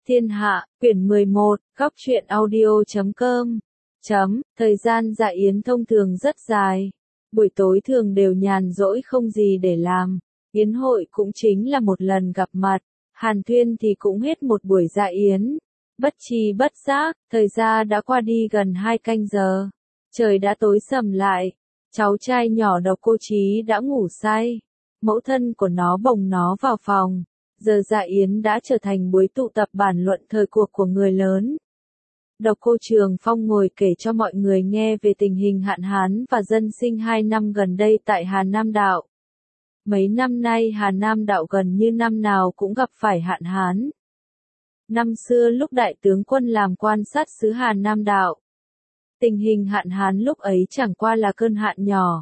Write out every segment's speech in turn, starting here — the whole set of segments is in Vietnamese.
Thiên Hạ, quyển 11, góc truyện audio.com. Thời gian dạ yến thông thường rất dài. Buổi tối thường đều nhàn rỗi không gì để làm. Yến hội cũng chính là một lần gặp mặt. Hàn Thuyên thì cũng hết một buổi dạ yến. Bất tri bất giác, thời gian đã qua đi gần 2 canh giờ. Trời đã tối sầm lại. Cháu trai nhỏ Độc Cô Chí đã ngủ say. Mẫu thân của nó bồng nó vào phòng. Giờ dạ yến đã trở thành buổi tụ tập bàn luận thời cuộc của người lớn. Độc Cô Trường Phong ngồi kể cho mọi người nghe về tình hình hạn hán và dân sinh 2 năm gần đây tại Hà Nam Đạo. Mấy năm nay Hà Nam Đạo gần như năm nào cũng gặp phải hạn hán. Năm xưa lúc đại tướng quân làm quan sát xứ Hà Nam Đạo, tình hình hạn hán lúc ấy chẳng qua là cơn hạn nhỏ.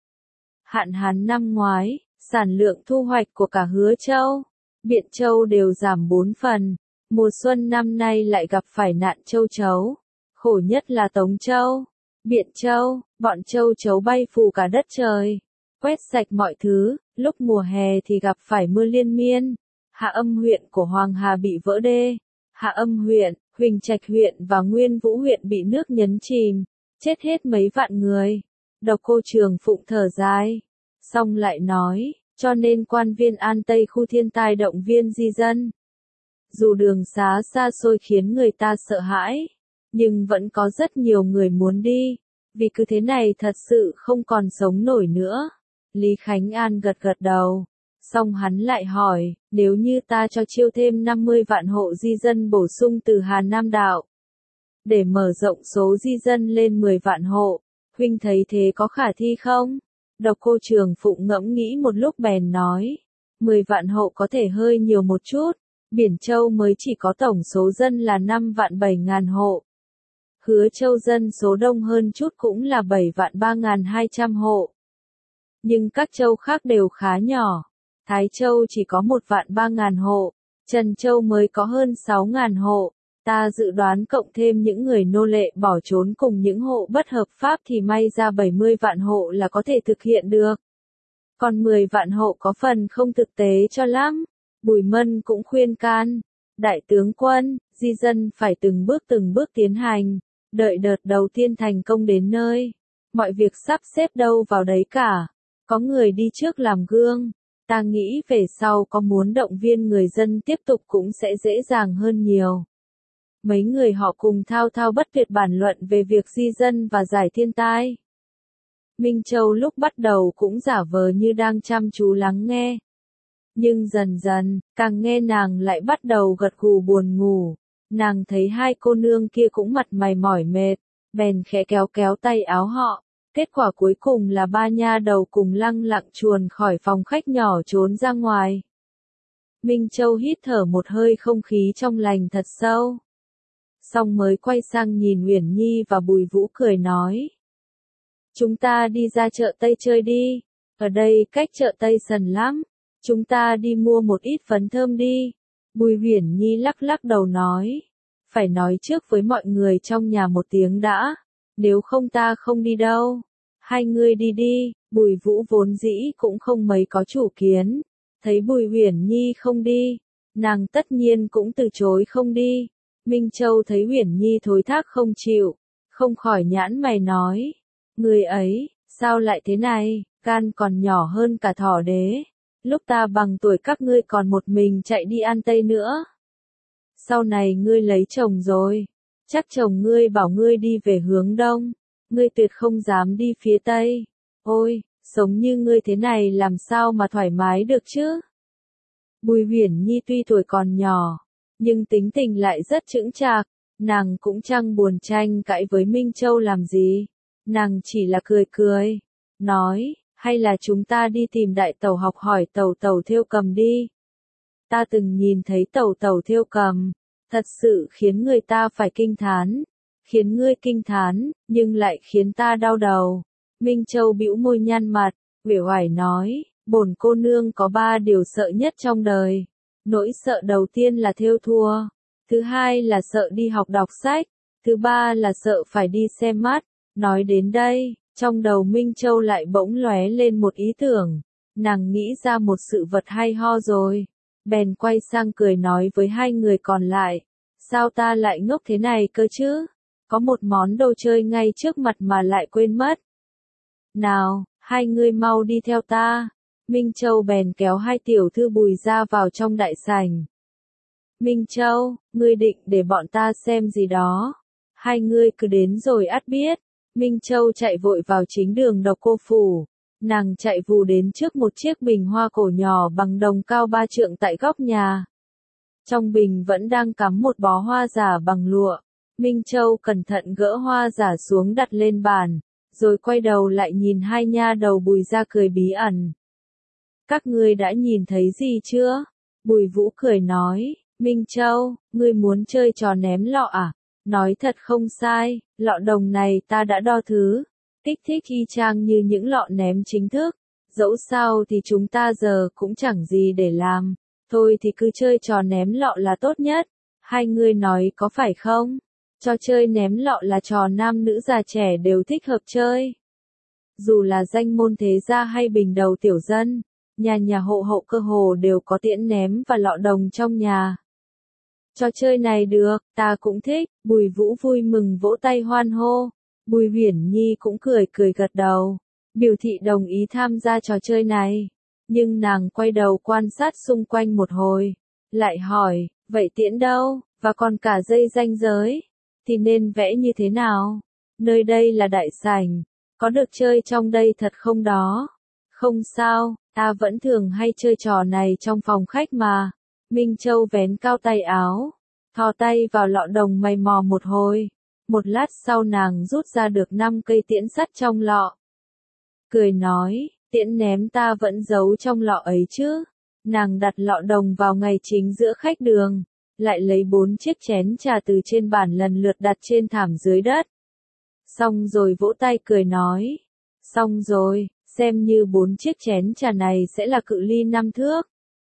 Hạn hán năm ngoái, sản lượng thu hoạch của cả Hứa Châu, Biện Châu đều giảm 4 phần. Mùa xuân năm nay lại gặp phải nạn châu chấu. Khổ nhất là Tống Châu, Biện Châu, bọn châu chấu bay phủ cả đất trời, quét sạch mọi thứ. Lúc mùa hè thì gặp phải mưa liên miên. Hạ Âm huyện của Hoàng Hà bị vỡ đê. Hạ Âm huyện, Huỳnh Trạch huyện và Nguyên Vũ huyện bị nước nhấn chìm, chết hết mấy vạn người. Độc Cô Trường Phụng thở dài, xong lại nói, cho nên quan viên An Tây khu thiên tai động viên di dân. Dù đường xá xa xôi khiến người ta sợ hãi, nhưng vẫn có rất nhiều người muốn đi, vì cứ thế này thật sự không còn sống nổi nữa. Lý Khánh An gật gật đầu, xong hắn lại hỏi, nếu như ta cho chiêu thêm 50 vạn hộ di dân bổ sung từ Hà Nam Đạo, để mở rộng số di dân lên 10 vạn hộ, huynh thấy thế có khả thi không? Độc Cô Trường Phụng ngẫm nghĩ một lúc bèn nói, 10 vạn hộ có thể hơi nhiều một chút. Biển Châu mới chỉ có tổng số dân là 5 vạn 7 ngàn hộ. Hứa Châu dân số đông hơn chút cũng là 7 vạn 3.200 hộ. Nhưng các châu khác đều khá nhỏ. Thái Châu chỉ có 1 vạn 3.000 hộ. Trần Châu mới có hơn 6.000 hộ. Ta dự đoán cộng thêm những người nô lệ bỏ trốn cùng những hộ bất hợp pháp thì may ra 70 vạn hộ là có thể thực hiện được. Còn 10 vạn hộ có phần không thực tế cho lắm. Bùi Mân cũng khuyên can, đại tướng quân, di dân phải từng bước tiến hành, đợi đợt đầu tiên thành công đến nơi, mọi việc sắp xếp đâu vào đấy cả, có người đi trước làm gương, ta nghĩ về sau có muốn động viên người dân tiếp tục cũng sẽ dễ dàng hơn nhiều. Mấy người họ cùng thao thao bất tuyệt bàn luận về việc di dân và giải thiên tai. Minh Châu lúc bắt đầu cũng giả vờ như đang chăm chú lắng nghe. Nhưng dần dần, càng nghe nàng lại bắt đầu gật gù buồn ngủ. Nàng thấy hai cô nương kia cũng mặt mày mỏi mệt, bèn khẽ kéo kéo tay áo họ. Kết quả cuối cùng là ba nha đầu cùng lăng lặng chuồn khỏi phòng khách nhỏ trốn ra ngoài. Minh Châu hít thở một hơi không khí trong lành thật sâu. Xong mới quay sang nhìn Uyển Nhi và Bùi Vũ cười nói. Chúng ta đi ra chợ Tây chơi đi, ở đây cách chợ Tây sần lắm. Chúng ta đi mua một ít phấn thơm đi. Bùi Uyển Nhi lắc lắc đầu nói. Phải nói trước với mọi người trong nhà một tiếng đã. Nếu không ta không đi đâu. Hai người đi đi. Bùi Vũ vốn dĩ cũng không mấy có chủ kiến. Thấy Bùi Uyển Nhi không đi, nàng tất nhiên cũng từ chối không đi. Minh Châu thấy Uyển Nhi thối thác không chịu, không khỏi nhãn mày nói. Người ấy, sao lại thế này, gan còn nhỏ hơn cả thỏ đế. Lúc ta bằng tuổi các ngươi còn một mình chạy đi An Tây nữa. Sau này ngươi lấy chồng rồi, chắc chồng ngươi bảo ngươi đi về hướng đông, ngươi tuyệt không dám đi phía Tây. Ôi, sống như ngươi thế này làm sao mà thoải mái được chứ? Bùi Uyển Nhi tuy tuổi còn nhỏ, nhưng tính tình lại rất chững chạc, nàng cũng chẳng buồn tranh cãi với Minh Châu làm gì. Nàng chỉ là cười cười, nói. Hay là chúng ta đi tìm đại tẩu học hỏi tẩu tẩu thêu cầm đi. Ta từng nhìn thấy tẩu tẩu thêu cầm, thật sự khiến người ta phải kinh thán, khiến ngươi kinh thán, nhưng lại khiến ta đau đầu. Minh Châu bĩu môi nhăn mặt, uể oải nói, bổn cô nương có 3 điều sợ nhất trong đời. Nỗi sợ đầu tiên là thêu thua, thứ hai là sợ đi học đọc sách, thứ ba là sợ phải đi xem mắt. Nói đến đây, trong đầu Minh Châu lại bỗng lóe lên một ý tưởng, nàng nghĩ ra một sự vật hay ho rồi, bèn quay sang cười nói với hai người còn lại, Sao ta lại ngốc thế này cơ chứ? Có một món đồ chơi ngay trước mặt mà lại quên mất. Nào, hai ngươi mau đi theo ta. Minh Châu bèn kéo hai tiểu thư Bùi ra vào trong đại sảnh. Minh Châu, ngươi định để bọn ta xem gì đó. Hai ngươi cứ đến rồi ắt biết. Minh Châu chạy vội vào chính đường Độc Cô Phủ. Nàng chạy vù đến trước một chiếc bình hoa cổ nhỏ bằng đồng cao 3 trượng tại góc nhà. Trong bình vẫn đang cắm một bó hoa giả bằng lụa. Minh Châu cẩn thận gỡ hoa giả xuống đặt lên bàn, rồi quay đầu lại nhìn hai nha đầu Bùi ra cười bí ẩn. Các ngươi đã nhìn thấy gì chưa? Bùi Vũ cười nói, Minh Châu, ngươi muốn chơi trò ném lọ à? Nói thật không sai, lọ đồng này ta đã đo thứ. Kích thích y chang như những lọ ném chính thức. Dẫu sao thì chúng ta giờ cũng chẳng gì để làm. Thôi thì cứ chơi trò ném lọ là tốt nhất. Hai người nói có phải không? Trò chơi ném lọ là trò nam nữ già trẻ đều thích hợp chơi. Dù là danh môn thế gia hay bình đầu tiểu dân, nhà nhà hộ hộ cơ hồ đều có tiễn ném và lọ đồng trong nhà. Trò chơi này được, ta cũng thích. Bùi Vũ vui mừng vỗ tay hoan hô. Bùi Uyển Nhi cũng cười cười gật đầu, biểu thị đồng ý tham gia trò chơi này. Nhưng nàng quay đầu quan sát xung quanh một hồi, lại hỏi, vậy tiễn đâu, và còn cả dây ranh giới, thì nên vẽ như thế nào? Nơi đây là đại sảnh, có được chơi trong đây thật không đó? Không sao, ta vẫn thường hay chơi trò này trong phòng khách mà. Minh Châu vén cao tay áo, thò tay vào lọ đồng mày mò một hồi. Một lát sau nàng rút ra được 5 cây tiễn sắt trong lọ. Cười nói, tiễn ném ta vẫn giấu trong lọ ấy chứ. Nàng đặt lọ đồng vào ngay chính giữa khách đường, lại lấy 4 chiếc chén trà từ trên bàn lần lượt đặt trên thảm dưới đất. Xong rồi vỗ tay cười nói, xong rồi, xem như 4 chiếc chén trà này sẽ là cự ly 5 thước.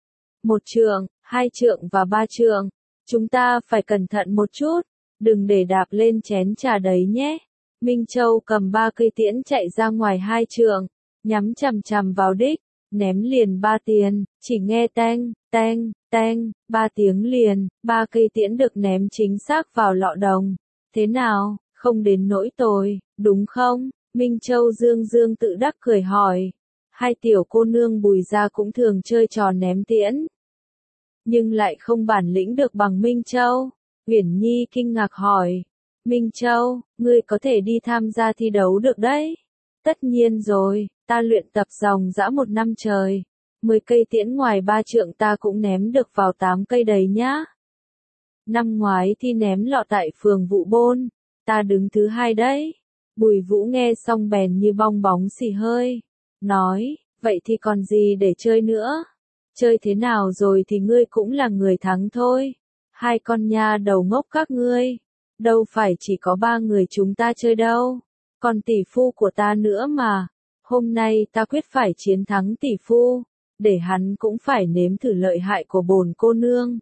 1 trượng, 2 trượng và 3 trượng. Chúng ta phải cẩn thận một chút. Đừng để đạp lên chén trà đấy nhé. Minh Châu cầm 3 cây tiễn chạy ra ngoài 2 trượng, nhắm chằm chằm vào đích, ném liền 3 tiền, chỉ nghe teng, teng, teng, 3 tiếng liền, 3 cây tiễn được ném chính xác vào lọ đồng. Thế nào, không đến nỗi tồi, đúng không? Minh Châu dương dương tự đắc cười hỏi. Hai tiểu cô nương Bùi ra cũng thường chơi trò ném tiễn, nhưng lại không bản lĩnh được bằng Minh Châu. Uyển Nhi kinh ngạc hỏi, Minh Châu, ngươi có thể đi tham gia thi đấu được đấy. Tất nhiên rồi, ta luyện tập dòng dã 1 năm trời. 10 cây tiễn ngoài 3 trượng ta cũng ném được vào 8 cây đấy nhá. Năm ngoái thi ném lọ tại phường Vụ Bôn, ta đứng thứ 2 đấy. Bùi Vũ nghe xong bèn như bong bóng xì hơi, nói, vậy thì còn gì để chơi nữa? Chơi thế nào rồi thì ngươi cũng là người thắng thôi. Hai con nha đầu ngốc các ngươi, đâu phải chỉ có 3 người chúng ta chơi đâu, còn tỷ phu của ta nữa mà. Hôm nay ta quyết phải chiến thắng tỷ phu, để hắn cũng phải nếm thử lợi hại của bổn cô nương.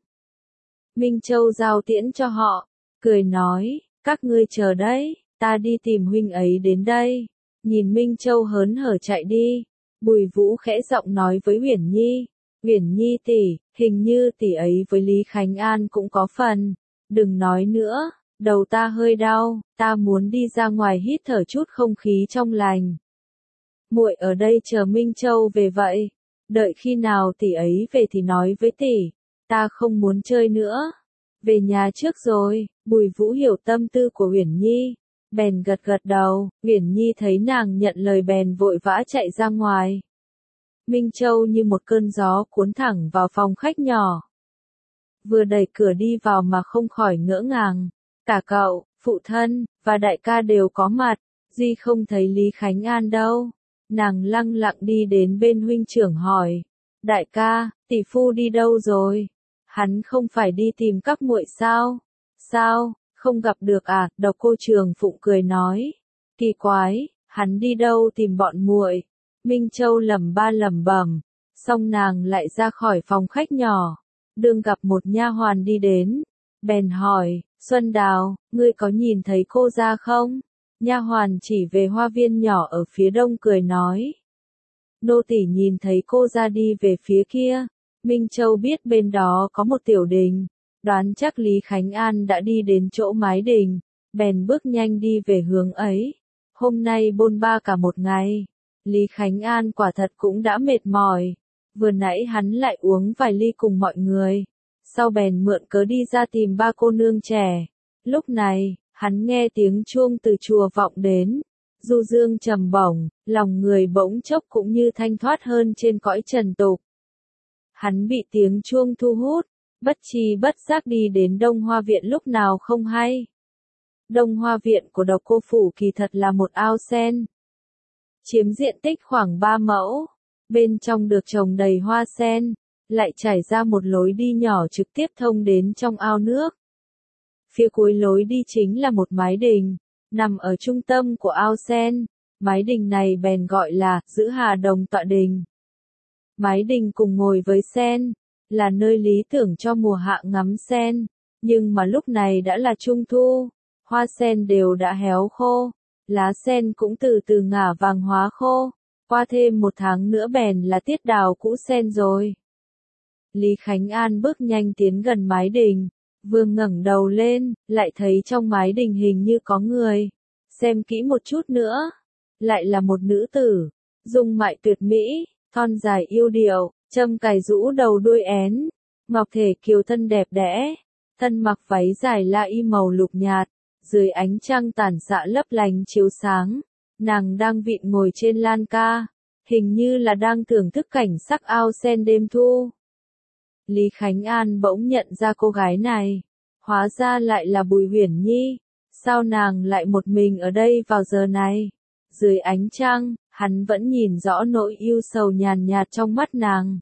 Minh Châu giao tiễn cho họ, cười nói, các ngươi chờ đấy, ta đi tìm huynh ấy đến đây. Nhìn Minh Châu hớn hở chạy đi, Bùi Vũ khẽ giọng nói với Uyển Nhi. Uyển Nhi tỷ, hình như tỷ ấy với Lý Khánh An cũng có phần. Đừng nói nữa, đầu ta hơi đau, ta muốn đi ra ngoài hít thở chút không khí trong lành. Muội ở đây chờ Minh Châu về vậy, đợi khi nào tỷ ấy về thì nói với tỷ, ta không muốn chơi nữa. Về nhà trước rồi. Bùi Vũ hiểu tâm tư của Uyển Nhi, bèn gật gật đầu. Uyển Nhi thấy nàng nhận lời bèn vội vã chạy ra ngoài. Minh Châu như một cơn gió cuốn thẳng vào phòng khách nhỏ. Vừa đẩy cửa đi vào mà không khỏi ngỡ ngàng. Cả cậu, phụ thân, và đại ca đều có mặt, duy không thấy Lý Khánh An đâu. Nàng lăng lặng đi đến bên huynh trưởng hỏi. Đại ca, tỷ phu đi đâu rồi? Hắn không phải đi tìm các muội sao? Sao, không gặp được à? Độc Cô Trường Phụng cười nói. Kỳ quái, hắn đi đâu tìm bọn muội? Minh Châu lẩm bẩm, xong nàng lại ra khỏi phòng khách nhỏ, đương gặp một nha hoàn đi đến, bèn hỏi, Xuân Đào, ngươi có nhìn thấy cô ra không? Nha hoàn chỉ về hoa viên nhỏ ở phía đông cười nói. Nô tỳ nhìn thấy cô ra đi về phía kia. Minh Châu biết bên đó có một tiểu đình, đoán chắc Lý Khánh An đã đi đến chỗ mái đình, bèn bước nhanh đi về hướng ấy. Hôm nay bôn ba cả một ngày, Lý Khánh An quả thật cũng đã mệt mỏi. Vừa nãy hắn lại uống vài ly cùng mọi người, sau bèn mượn cớ đi ra tìm ba cô nương trẻ. Lúc này, hắn nghe tiếng chuông từ chùa vọng đến, du dương trầm bổng, lòng người bỗng chốc cũng như thanh thoát hơn trên cõi trần tục. Hắn bị tiếng chuông thu hút, bất tri bất giác đi đến Đông Hoa Viện lúc nào không hay. Đông Hoa Viện của Độc Cô Phủ kỳ thật là một ao sen, chiếm diện tích khoảng 3 mẫu, bên trong được trồng đầy hoa sen, lại trải ra một lối đi nhỏ trực tiếp thông đến trong ao nước. Phía cuối lối đi chính là một mái đình, nằm ở trung tâm của ao sen, mái đình này bèn gọi là Giữ Hà Đồng Tọa Đình. Mái đình cùng ngồi với sen, là nơi lý tưởng cho mùa hạ ngắm sen, nhưng mà lúc này đã là trung thu, hoa sen đều đã héo khô, lá sen cũng từ từ ngả vàng hóa khô, qua thêm 1 tháng nữa bèn là tiết đào cũ sen rồi. Lý Khánh An bước nhanh tiến gần mái đình, vừa ngẩng đầu lên, lại thấy trong mái đình hình như có người. Xem kỹ một chút nữa, lại là một nữ tử, dung mạo tuyệt mỹ, thon dài yêu điệu, châm cài rũ đầu đuôi én, ngọc thể kiều thân đẹp đẽ, thân mặc váy dài la y màu lục nhạt, dưới ánh trăng tản xạ lấp lánh chiếu sáng, nàng đang vịn ngồi trên lan ca, hình như là đang thưởng thức cảnh sắc ao sen đêm thu. Lý Khánh An bỗng nhận ra cô gái này, hóa ra lại là Bùi Huyền Nhi, sao nàng lại một mình ở đây vào giờ này? Dưới ánh trăng, hắn vẫn nhìn rõ nỗi yêu sầu nhàn nhạt trong mắt nàng.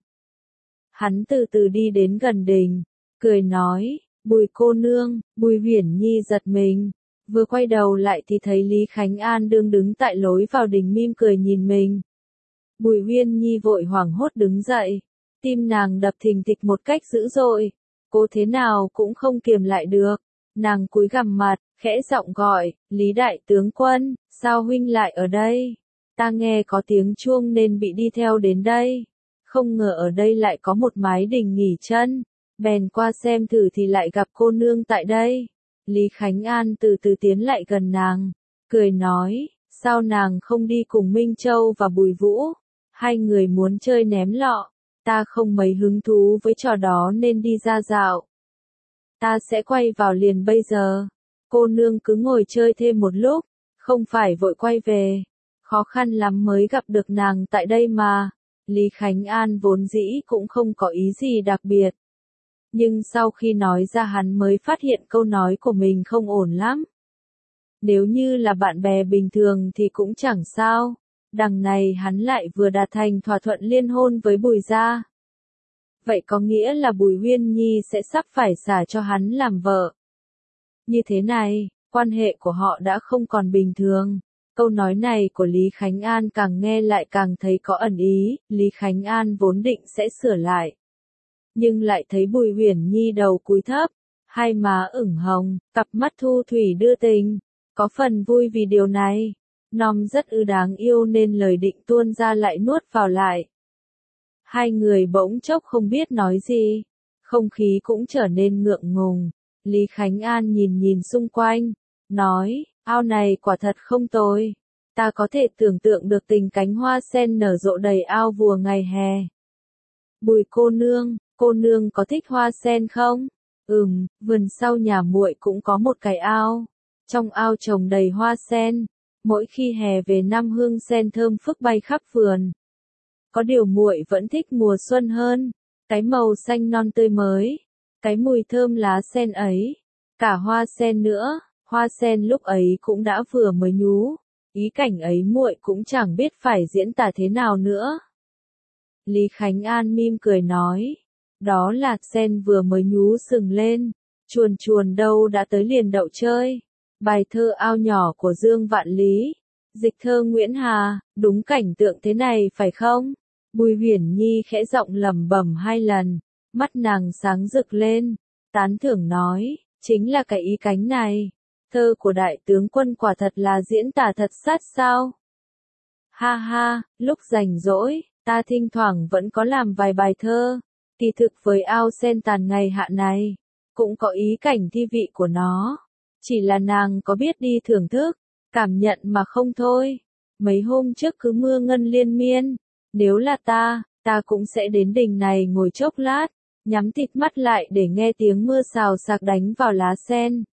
Hắn từ từ đi đến gần đình, cười nói, Bùi cô nương. Bùi Huyền Nhi giật mình, vừa quay đầu lại thì thấy Lý Khánh An đương đứng tại lối vào đình mỉm cười nhìn mình. Bùi Huyền Nhi vội hoảng hốt đứng dậy, tim nàng đập thình thịch một cách dữ dội, cô thế nào cũng không kiềm lại được, nàng cúi gằm mặt, khẽ giọng gọi, Lý đại tướng quân, sao huynh lại ở đây? Ta nghe có tiếng chuông nên bị đi theo đến đây, không ngờ ở đây lại có một mái đình nghỉ chân, bèn qua xem thử thì lại gặp cô nương tại đây. Lý Khánh An từ từ tiến lại gần nàng, cười nói, sao nàng không đi cùng Minh Châu và Bùi Vũ? Hai người muốn chơi ném lọ, ta không mấy hứng thú với trò đó nên đi ra dạo. Ta sẽ quay vào liền bây giờ. Cô nương cứ ngồi chơi thêm một lúc, không phải vội quay về. Khó khăn lắm mới gặp được nàng tại đây mà. Lý Khánh An vốn dĩ cũng không có ý gì đặc biệt. Nhưng sau khi nói ra hắn mới phát hiện câu nói của mình không ổn lắm. Nếu như là bạn bè bình thường thì cũng chẳng sao. Đằng này hắn lại vừa đạt thành thỏa thuận liên hôn với Bùi gia. Vậy có nghĩa là Bùi Huyên Nhi sẽ sắp phải xả cho hắn làm vợ. Như thế này, quan hệ của họ đã không còn bình thường. Câu nói này của Lý Khánh An càng nghe lại càng thấy có ẩn ý, Lý Khánh An vốn định sẽ sửa lại. Nhưng lại thấy Bùi Huyền Nhi đầu cúi thấp, hai má ửng hồng, cặp mắt thu thủy đưa tình, có phần vui vì điều này. Nom rất đáng yêu nên lời định tuôn ra lại nuốt vào lại. Hai người bỗng chốc không biết nói gì, không khí cũng trở nên ngượng ngùng. Lý Khánh An nhìn nhìn xung quanh, nói, ao này quả thật không tồi. Ta có thể tưởng tượng được tình cánh hoa sen nở rộ đầy ao vùa ngày hè. Bùi cô nương có thích hoa sen không? Vườn sau nhà muội cũng có một cái ao. Trong ao trồng đầy hoa sen, mỗi khi hè về năm hương sen thơm phức bay khắp vườn. Có điều muội vẫn thích mùa xuân hơn, cái màu xanh non tươi mới, cái mùi thơm lá sen ấy, cả hoa sen nữa, hoa sen lúc ấy cũng đã vừa mới nhú, ý cảnh ấy muội cũng chẳng biết phải diễn tả thế nào nữa. Lý Khánh An mỉm cười nói, đó là sen vừa mới nhú sừng lên, chuồn chuồn đâu đã tới liền đậu chơi. Bài thơ Ao nhỏ của Dương Vạn Lý, dịch thơ Nguyễn Hà, đúng cảnh tượng thế này phải không? Bùi Huyền Nhi khẽ giọng lẩm bẩm 2 lần, mắt nàng sáng rực lên, tán thưởng nói, chính là cái ý cánh này. Thơ của đại tướng quân quả thật là diễn tả thật sát sao? Ha ha, lúc rảnh rỗi, ta thỉnh thoảng vẫn có làm vài bài thơ, kỳ thực với ao sen tàn ngày hạ này, cũng có ý cảnh thi vị của nó. Chỉ là nàng có biết đi thưởng thức, cảm nhận mà không thôi. Mấy hôm trước cứ mưa ngân liên miên, nếu là ta cũng sẽ đến đình này ngồi chốc lát, nhắm tịt mắt lại để nghe tiếng mưa xào xạc đánh vào lá sen.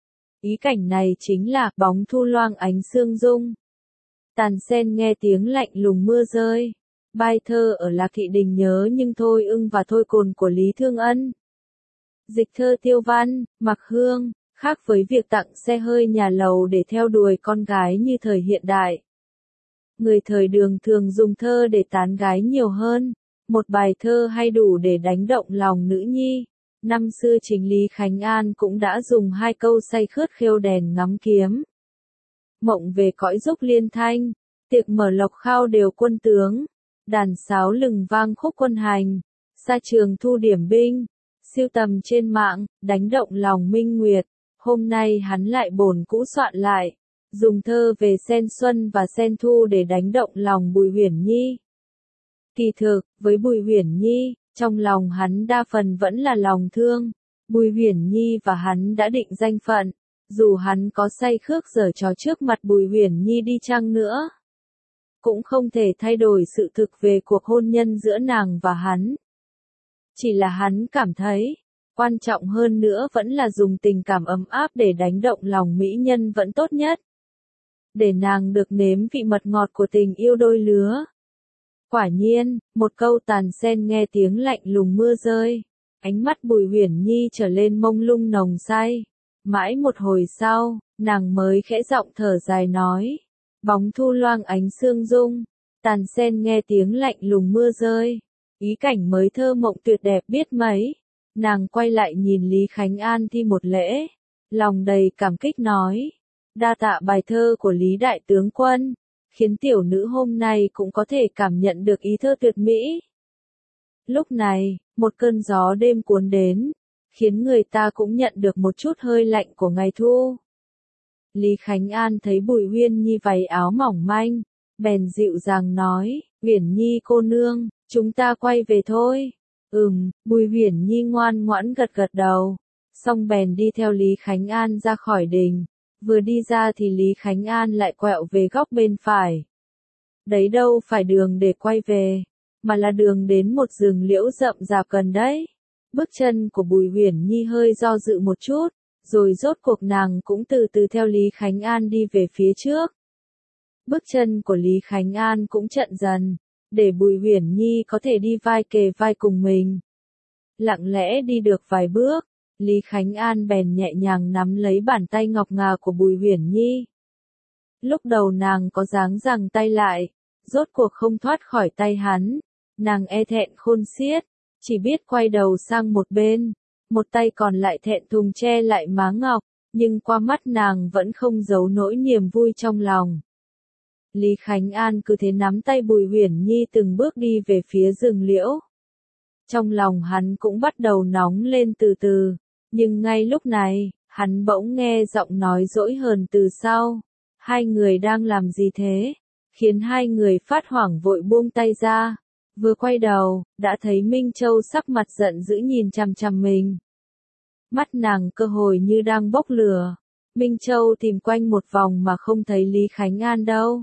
Ý cảnh này chính là bóng thu loang ánh sương dung. Tàn sen nghe tiếng lạnh lùng mưa rơi. Bài thơ ở Lạc Thị Đình nhớ nhưng thôi ưng và thôi cồn của Lý Thương Ân. Dịch thơ Tiêu Văn, Mặc Hương, khác với việc tặng xe hơi nhà lầu để theo đuổi con gái như thời hiện đại. Người thời Đường thường dùng thơ để tán gái nhiều hơn, một bài thơ hay đủ để đánh động lòng nữ nhi. Năm xưa chính Lý Khánh An cũng đã dùng 2 câu say khướt khêu đèn ngắm kiếm. Mộng về cõi dục liên thanh, tiệc mở lộc khao đều quân tướng, đàn sáo lừng vang khúc quân hành, xa trường thu điểm binh, siêu tầm trên mạng, đánh động lòng minh nguyệt. Hôm nay hắn lại bổn cũ soạn lại, dùng thơ về sen xuân và sen thu để đánh động lòng Bùi Huyền Nhi. Kỳ thực, với Bùi Huyền Nhi, trong lòng hắn đa phần vẫn là lòng thương. Bùi Huyền Nhi và hắn đã định danh phận, dù hắn có say khước giở trò trước mặt Bùi Huyền Nhi đi chăng nữa, cũng không thể thay đổi sự thực về cuộc hôn nhân giữa nàng và hắn. Chỉ là hắn cảm thấy, quan trọng hơn nữa vẫn là dùng tình cảm ấm áp để đánh động lòng mỹ nhân vẫn tốt nhất. Để nàng được nếm vị mật ngọt của tình yêu đôi lứa. Quả nhiên, một câu tàn sen nghe tiếng lạnh lùng mưa rơi. Ánh mắt Bùi Huyền Nhi trở lên mông lung nồng say. Mãi một hồi sau, nàng mới khẽ giọng thở dài nói. Bóng thu loang ánh sương dung. Tàn sen nghe tiếng lạnh lùng mưa rơi. Ý cảnh mới thơ mộng tuyệt đẹp biết mấy. Nàng quay lại nhìn Lý Khánh An thi một lễ. Lòng đầy cảm kích nói. Đa tạ bài thơ của Lý Đại Tướng Quân, khiến tiểu nữ hôm nay cũng có thể cảm nhận được ý thơ tuyệt mỹ. Lúc này, một cơn gió đêm cuốn đến, khiến người ta cũng nhận được một chút hơi lạnh của ngày thu. Lý Khánh An thấy Bùi Huyền Nhi váy áo mỏng manh, bèn dịu dàng nói, Huyền Nhi cô nương, chúng ta quay về thôi. Bùi Huyền Nhi ngoan ngoãn gật gật đầu, xong bèn đi theo Lý Khánh An ra khỏi đình. Vừa đi ra thì Lý Khánh An lại quẹo về góc bên phải. Đấy đâu phải đường để quay về, mà là đường đến một rừng liễu rậm rạp gần đấy. Bước chân của Bùi Huyền Nhi hơi do dự một chút, rồi rốt cuộc nàng cũng từ từ theo Lý Khánh An đi về phía trước. Bước chân của Lý Khánh An cũng chậm dần, để Bùi Huyền Nhi có thể đi vai kề vai cùng mình. Lặng lẽ đi được vài bước, Lý Khánh An bèn nhẹ nhàng nắm lấy bàn tay ngọc ngà của Bùi Huyền Nhi. Lúc đầu nàng có dáng giằng tay lại, rốt cuộc không thoát khỏi tay hắn, nàng e thẹn khôn xiết, chỉ biết quay đầu sang một bên, một tay còn lại thẹn thùng che lại má ngọc, nhưng qua mắt nàng vẫn không giấu nỗi niềm vui trong lòng. Lý Khánh An cứ thế nắm tay Bùi Huyền Nhi từng bước đi về phía rừng liễu. Trong lòng hắn cũng bắt đầu nóng lên từ từ. Nhưng ngay lúc này, hắn bỗng nghe giọng nói dỗi hờn từ sau. Hai người đang làm gì thế? Khiến hai người phát hoảng vội buông tay ra. Vừa quay đầu, đã thấy Minh Châu sắc mặt giận dữ nhìn chằm chằm mình. Mắt nàng cơ hồi như đang bốc lửa. Minh Châu tìm quanh một vòng mà không thấy Lý Khánh An đâu.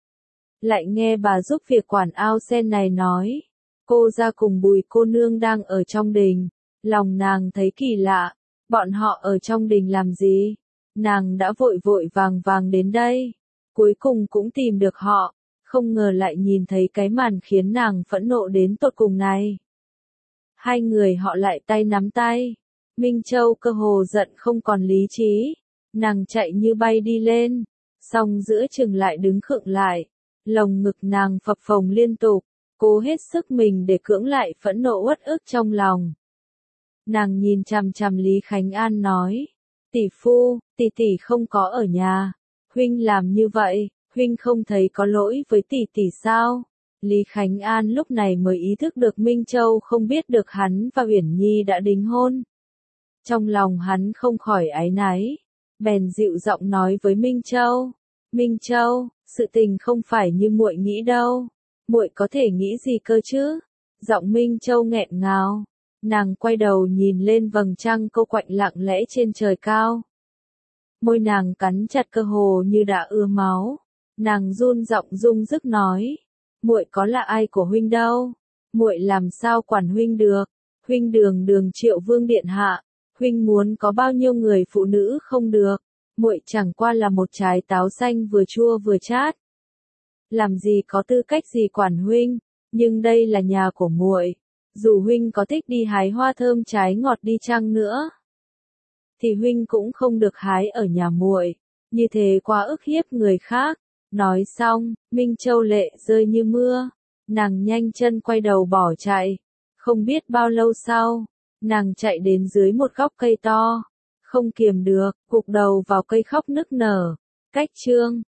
Lại nghe bà giúp việc quản ao sen này nói. Cô ra cùng Bùi cô nương đang ở trong đình. Lòng nàng thấy kỳ lạ. Bọn họ ở trong đình làm gì? Nàng đã vội vội vàng vàng đến đây. Cuối cùng cũng tìm được họ. Không ngờ lại nhìn thấy cái màn khiến nàng phẫn nộ đến tột cùng này. Hai người họ lại tay nắm tay. Minh Châu cơ hồ giận không còn lý trí. Nàng chạy như bay đi lên. Xong giữa chừng lại đứng khựng lại. Lồng ngực nàng phập phồng liên tục. Cố hết sức mình để cưỡng lại phẫn nộ uất ức trong lòng. Nàng nhìn chằm chằm Lý Khánh An nói. Tỷ phu, tỷ không có ở nhà. Huynh làm như vậy, huynh không thấy có lỗi với tỷ sao? Lý Khánh An lúc này mới ý thức được Minh Châu không biết được hắn và Uyển Nhi đã đính hôn. Trong lòng hắn không khỏi áy náy. Bèn dịu giọng nói với Minh Châu. Minh Châu, sự tình không phải như muội nghĩ đâu. Muội có thể nghĩ gì cơ chứ? Giọng Minh Châu nghẹn ngào. Nàng quay đầu nhìn lên vầng trăng câu quạnh lặng lẽ trên trời cao. Môi nàng cắn chặt cơ hồ như đã ưa máu. Nàng run giọng rung rức nói, muội có là ai của huynh đâu, muội làm sao quản huynh được, huynh đường đường Triệu Vương điện hạ, huynh muốn có bao nhiêu người phụ nữ không được, muội chẳng qua là một trái táo xanh vừa chua vừa chát. Làm gì có tư cách gì quản huynh, nhưng đây là nhà của muội, dù huynh có thích đi hái hoa thơm trái ngọt đi chăng nữa, thì huynh cũng không được hái ở nhà muội, như thế quá ức hiếp người khác. Nói xong, Minh Châu lệ rơi như mưa, nàng nhanh chân quay đầu bỏ chạy. Không biết bao lâu sau, nàng chạy đến dưới một gốc cây to, không kiềm được, gục đầu vào cây khóc nức nở. Cách chương